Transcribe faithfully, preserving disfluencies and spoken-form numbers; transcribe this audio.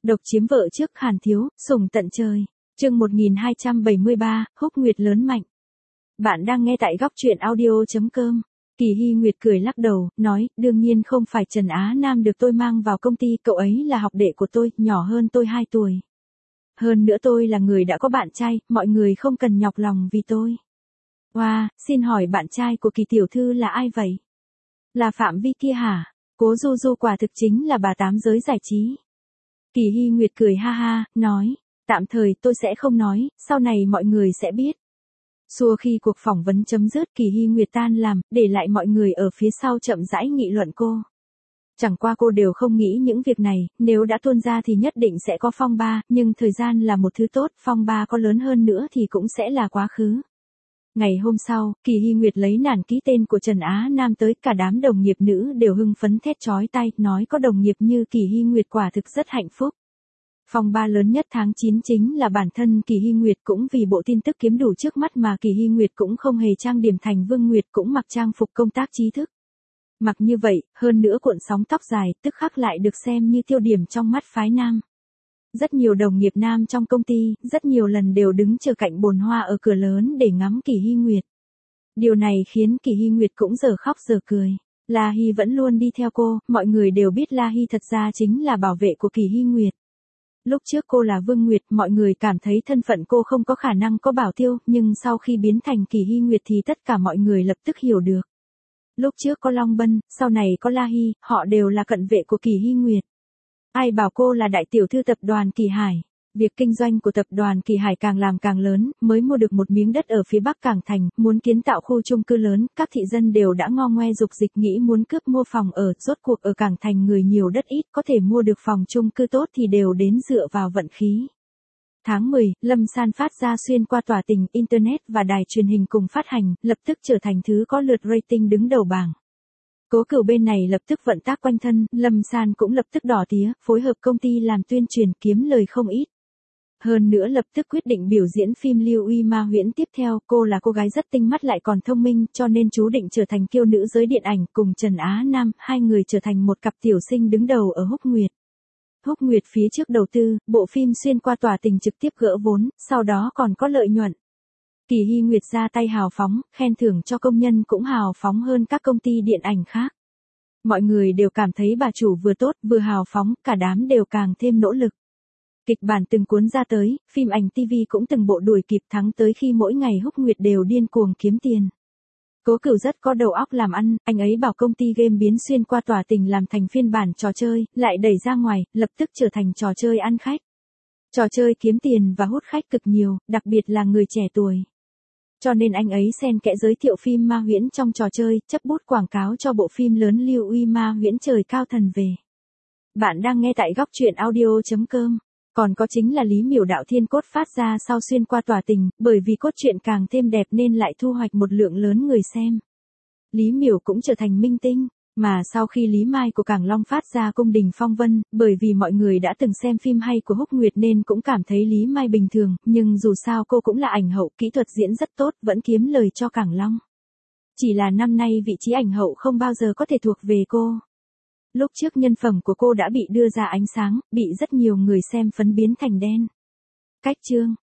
Độc chiếm vợ trước Hàn Thiếu, sủng tận trời. Chương một nghìn hai trăm bảy mươi ba, Húc Nguyệt lớn mạnh. Bạn đang nghe tại góc truyện audio chấm com. Kỳ Hy Nguyệt cười lắc đầu, nói, đương nhiên không phải Trần Á Nam được tôi mang vào công ty, cậu ấy là học đệ của tôi, nhỏ hơn tôi hai tuổi. Hơn nữa tôi là người đã có bạn trai, mọi người không cần nhọc lòng vì tôi. Wow, xin hỏi bạn trai của Kỳ tiểu thư là ai vậy? Là Phạm Vi kia hả? Cố Du Du quả thực chính là bà tám giới giải trí. Kỳ Hy Nguyệt cười ha ha, nói, tạm thời tôi sẽ không nói, sau này mọi người sẽ biết. Xua khi cuộc phỏng vấn chấm dứt, Kỳ Hy Nguyệt tan làm, để lại mọi người ở phía sau chậm rãi nghị luận cô. Chẳng qua cô đều không nghĩ những việc này, nếu đã tuôn ra thì nhất định sẽ có phong ba, nhưng thời gian là một thứ tốt, phong ba có lớn hơn nữa thì cũng sẽ là quá khứ. Ngày hôm sau, Kỳ Hy Nguyệt lấy nản ký tên của Trần Á Nam tới, cả đám đồng nghiệp nữ đều hưng phấn thét chói tai, nói có đồng nghiệp như Kỳ Hy Nguyệt quả thực rất hạnh phúc. Phong ba lớn nhất tháng chín chính là bản thân Kỳ Hy Nguyệt, cũng vì bộ tin tức kiếm đủ trước mắt mà Kỳ Hy Nguyệt cũng không hề trang điểm thành Vương Nguyệt, cũng mặc trang phục công tác trí thức. Mặc như vậy, hơn nữa cuộn sóng tóc dài, tức khắc lại được xem như tiêu điểm trong mắt phái nam. Rất nhiều đồng nghiệp nam trong công ty, rất nhiều lần đều đứng chờ cạnh bồn hoa ở cửa lớn để ngắm Kỳ Hy Nguyệt. Điều này khiến Kỳ Hy Nguyệt cũng giờ khóc giờ cười. La Hy vẫn luôn đi theo cô, mọi người đều biết La Hy thật ra chính là bảo vệ của Kỳ Hy Nguyệt. Lúc trước cô là Vương Nguyệt, mọi người cảm thấy thân phận cô không có khả năng có bảo tiêu, nhưng sau khi biến thành Kỳ Hy Nguyệt thì tất cả mọi người lập tức hiểu được. Lúc trước có Long Bân, sau này có La Hy, họ đều là cận vệ của Kỳ Hy Nguyệt. Ai bảo cô là đại tiểu thư tập đoàn Kỳ Hải. Việc kinh doanh của tập đoàn Kỳ Hải càng làm càng lớn, mới mua được một miếng đất ở phía bắc Cảng Thành, muốn kiến tạo khu chung cư lớn, các thị dân đều đã ngo ngoe dục dịch nghĩ muốn cướp mua phòng ở, rốt cuộc ở Cảng Thành người nhiều đất ít, có thể mua được phòng chung cư tốt thì đều đến dựa vào vận khí. Tháng mười, Lâm San phát ra xuyên qua tỏa tình, Internet và đài truyền hình cùng phát hành, lập tức trở thành thứ có lượt rating đứng đầu bảng. Cố Cửu bên này lập tức vận tác quanh thân, Lâm San cũng lập tức đỏ tía, phối hợp công ty làm tuyên truyền kiếm lời không ít. Hơn nữa lập tức quyết định biểu diễn phim Lưu Uy Ma Huyễn tiếp theo, cô là cô gái rất tinh mắt lại còn thông minh, cho nên chú định trở thành kiêu nữ giới điện ảnh, cùng Trần Á Nam, hai người trở thành một cặp tiểu sinh đứng đầu ở Húc Nguyệt. Húc Nguyệt phía trước đầu tư, bộ phim xuyên qua tỏa tình trực tiếp gỡ vốn, sau đó còn có lợi nhuận. Kỳ Hy Nguyệt ra tay hào phóng, khen thưởng cho công nhân cũng hào phóng hơn các công ty điện ảnh khác. Mọi người đều cảm thấy bà chủ vừa tốt vừa hào phóng, cả đám đều càng thêm nỗ lực. Kịch bản từng cuốn ra tới, phim ảnh ti vi cũng từng bộ đuổi kịp, thắng tới khi mỗi ngày Húc Nguyệt đều điên cuồng kiếm tiền. Cố Cửu rất có đầu óc làm ăn, anh ấy bảo công ty game biến xuyên qua tỏa tình làm thành phiên bản trò chơi, lại đẩy ra ngoài, lập tức trở thành trò chơi ăn khách. Trò chơi kiếm tiền và hút khách cực nhiều, đặc biệt là người trẻ tuổi. Cho nên anh ấy xen kẽ giới thiệu phim Ma Huyễn trong trò chơi, chấp bút quảng cáo cho bộ phim lớn Lưu Uy Ma Huyễn trời cao thần về. Bạn đang nghe tại góc truyện audio chấm com. Còn có chính là Lý Miểu đạo thiên cốt phát ra sau xuyên qua tỏa tình, bởi vì cốt truyện càng thêm đẹp nên lại thu hoạch một lượng lớn người xem. Lý Miểu cũng trở thành minh tinh, mà sau khi Lý Mai của Cảng Long phát ra cung đình phong vân, bởi vì mọi người đã từng xem phim hay của Húc Nguyệt nên cũng cảm thấy Lý Mai bình thường, nhưng dù sao cô cũng là ảnh hậu, kỹ thuật diễn rất tốt, vẫn kiếm lời cho Cảng Long. Chỉ là năm nay vị trí ảnh hậu không bao giờ có thể thuộc về cô. Lúc trước nhân phẩm của cô đã bị đưa ra ánh sáng, bị rất nhiều người xem phấn biến thành đen. Cách chương,